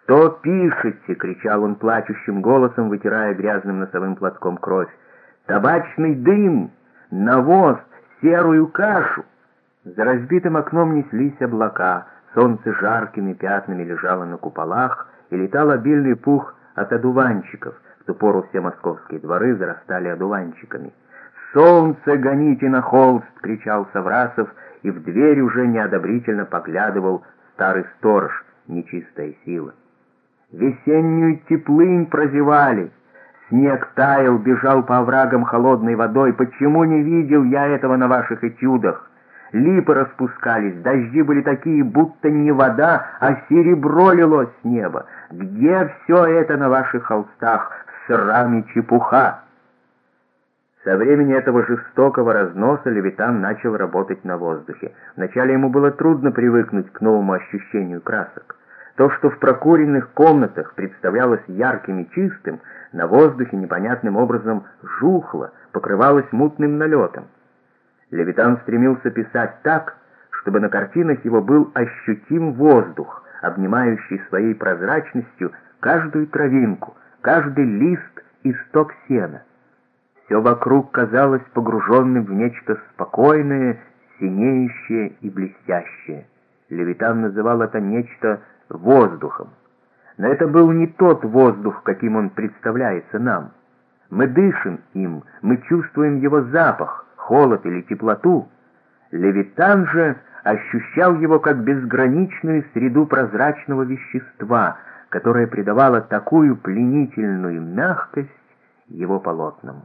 «Что пишете?» — кричал он плачущим голосом, вытирая грязным носовым платком кровь. «Табачный дым, навоз, серую кашу!» За разбитым окном неслись облака, солнце жаркими пятнами лежало на куполах, и летал обильный пух от одуванчиков. В ту пору все московские дворы зарастали одуванчиками. «Солнце гоните на холст!» — кричал Саврасов, и в дверь уже неодобрительно поглядывал старый сторож, нечистая сила. Весеннюю теплынь прозевали. Снег таял, бежал по оврагам холодной водой. Почему не видел я этого на ваших этюдах? Липы распускались, дожди были такие, будто не вода, а серебро лилось с неба. Где все это на ваших холстах? Срам и чепуха!» Со времени этого жестокого разноса Левитан начал работать на воздухе. Вначале ему было трудно привыкнуть к новому ощущению красок. То, что в прокуренных комнатах представлялось ярким и чистым, на воздухе непонятным образом жухло, покрывалось мутным налетом. Левитан стремился писать так, чтобы на картинах его был ощутим воздух, обнимающий своей прозрачностью каждую травинку, каждый лист и сток сена. Все вокруг казалось погруженным в нечто спокойное, синеющее и блестящее. Левитан называл это нечто воздухом. Но это был не тот воздух, каким он представляется нам. Мы дышим им, мы чувствуем его запах, холод или теплоту. Левитан же ощущал его как безграничную среду прозрачного вещества, которое придавало такую пленительную мягкость его полотнам.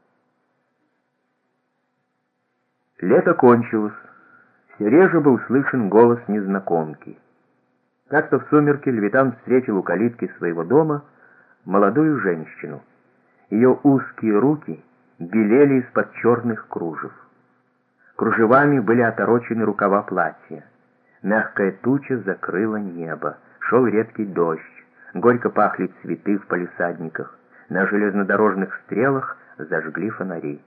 Лето кончилось. Все реже был слышен голос незнакомки. Как-то в сумерки Левитан встретил у калитки своего дома молодую женщину. Ее узкие руки белели из-под черных кружев. Кружевами были оторочены рукава платья. Мягкая туча закрыла небо. Шел редкий дождь. Горько пахли цветы в палисадниках. На железнодорожных стрелах зажгли фонари.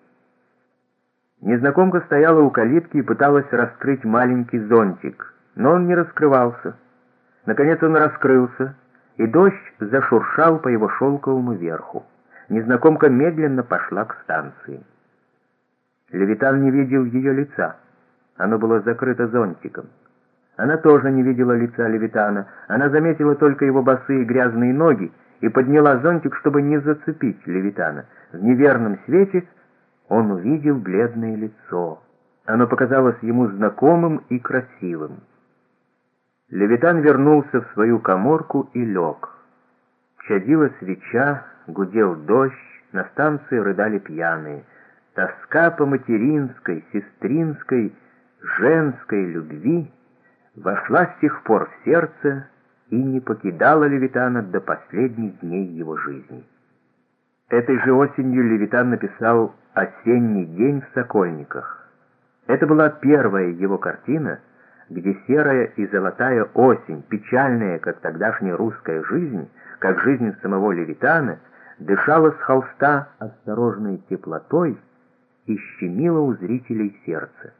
Незнакомка стояла у калитки и пыталась раскрыть маленький зонтик, но он не раскрывался. Наконец он раскрылся, и дождь зашуршал по его шелковому верху. Незнакомка медленно пошла к станции. Левитан не видел ее лица. Оно было закрыто зонтиком. Она тоже не видела лица Левитана. Она заметила только его босые грязные ноги и подняла зонтик, чтобы не зацепить Левитана. В неверном свете он увидел бледное лицо. Оно показалось ему знакомым и красивым. Левитан вернулся в свою каморку и лег. Чадила свеча, гудел дождь, на станции рыдали пьяные. Тоска по материнской, сестринской, женской любви вошла с тех пор в сердце и не покидала Левитана до последних дней его жизни. Этой же осенью Левитан написал «Осенний день в Сокольниках». Это была первая его картина, где серая и золотая осень, печальная, как тогдашняя русская жизнь, как жизнь самого Левитана, дышала с холста осторожной теплотой и щемила у зрителей сердце.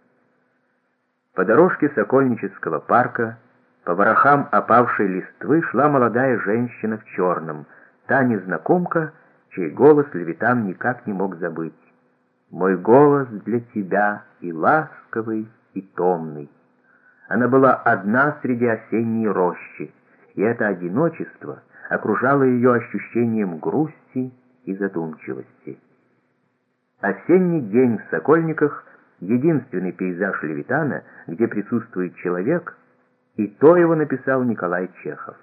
По дорожке Сокольнического парка, по ворохам опавшей листвы шла молодая женщина в черном, та незнакомка, чей голос Левитан никак не мог забыть. «Мой голос для тебя и ласковый, и томный». Она была одна среди осенней рощи, и это одиночество окружало ее ощущением грусти и задумчивости. Осенний день в Сокольниках — единственный пейзаж Левитана, где присутствует человек, и то его написал Николай Чехов.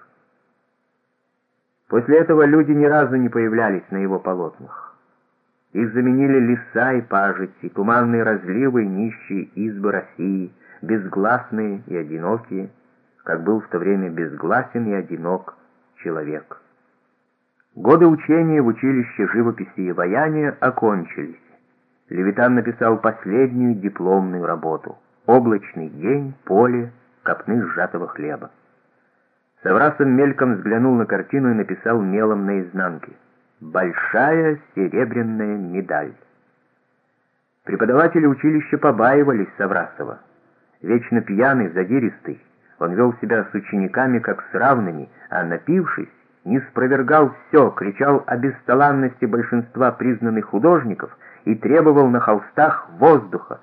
После этого люди ни разу не появлялись на его полотнах. Их заменили леса и пажити, туманные разливы и нищие избы России, безгласные и одинокие, как был в то время безгласен и одинок человек. Годы учения в училище живописи и ваяния окончились. Левитан написал последнюю дипломную работу «Облачный день, поле, копны сжатого хлеба». Саврасов мельком взглянул на картину и написал мелом на изнанке: «Большая серебряная медаль». Преподаватели училища побаивались Саврасова. Вечно пьяный, задиристый, Он вел себя с учениками как с равными, а напившись, не спровергал все, кричал о бесталанности большинства признанных художников и требовал на холстах воздуха,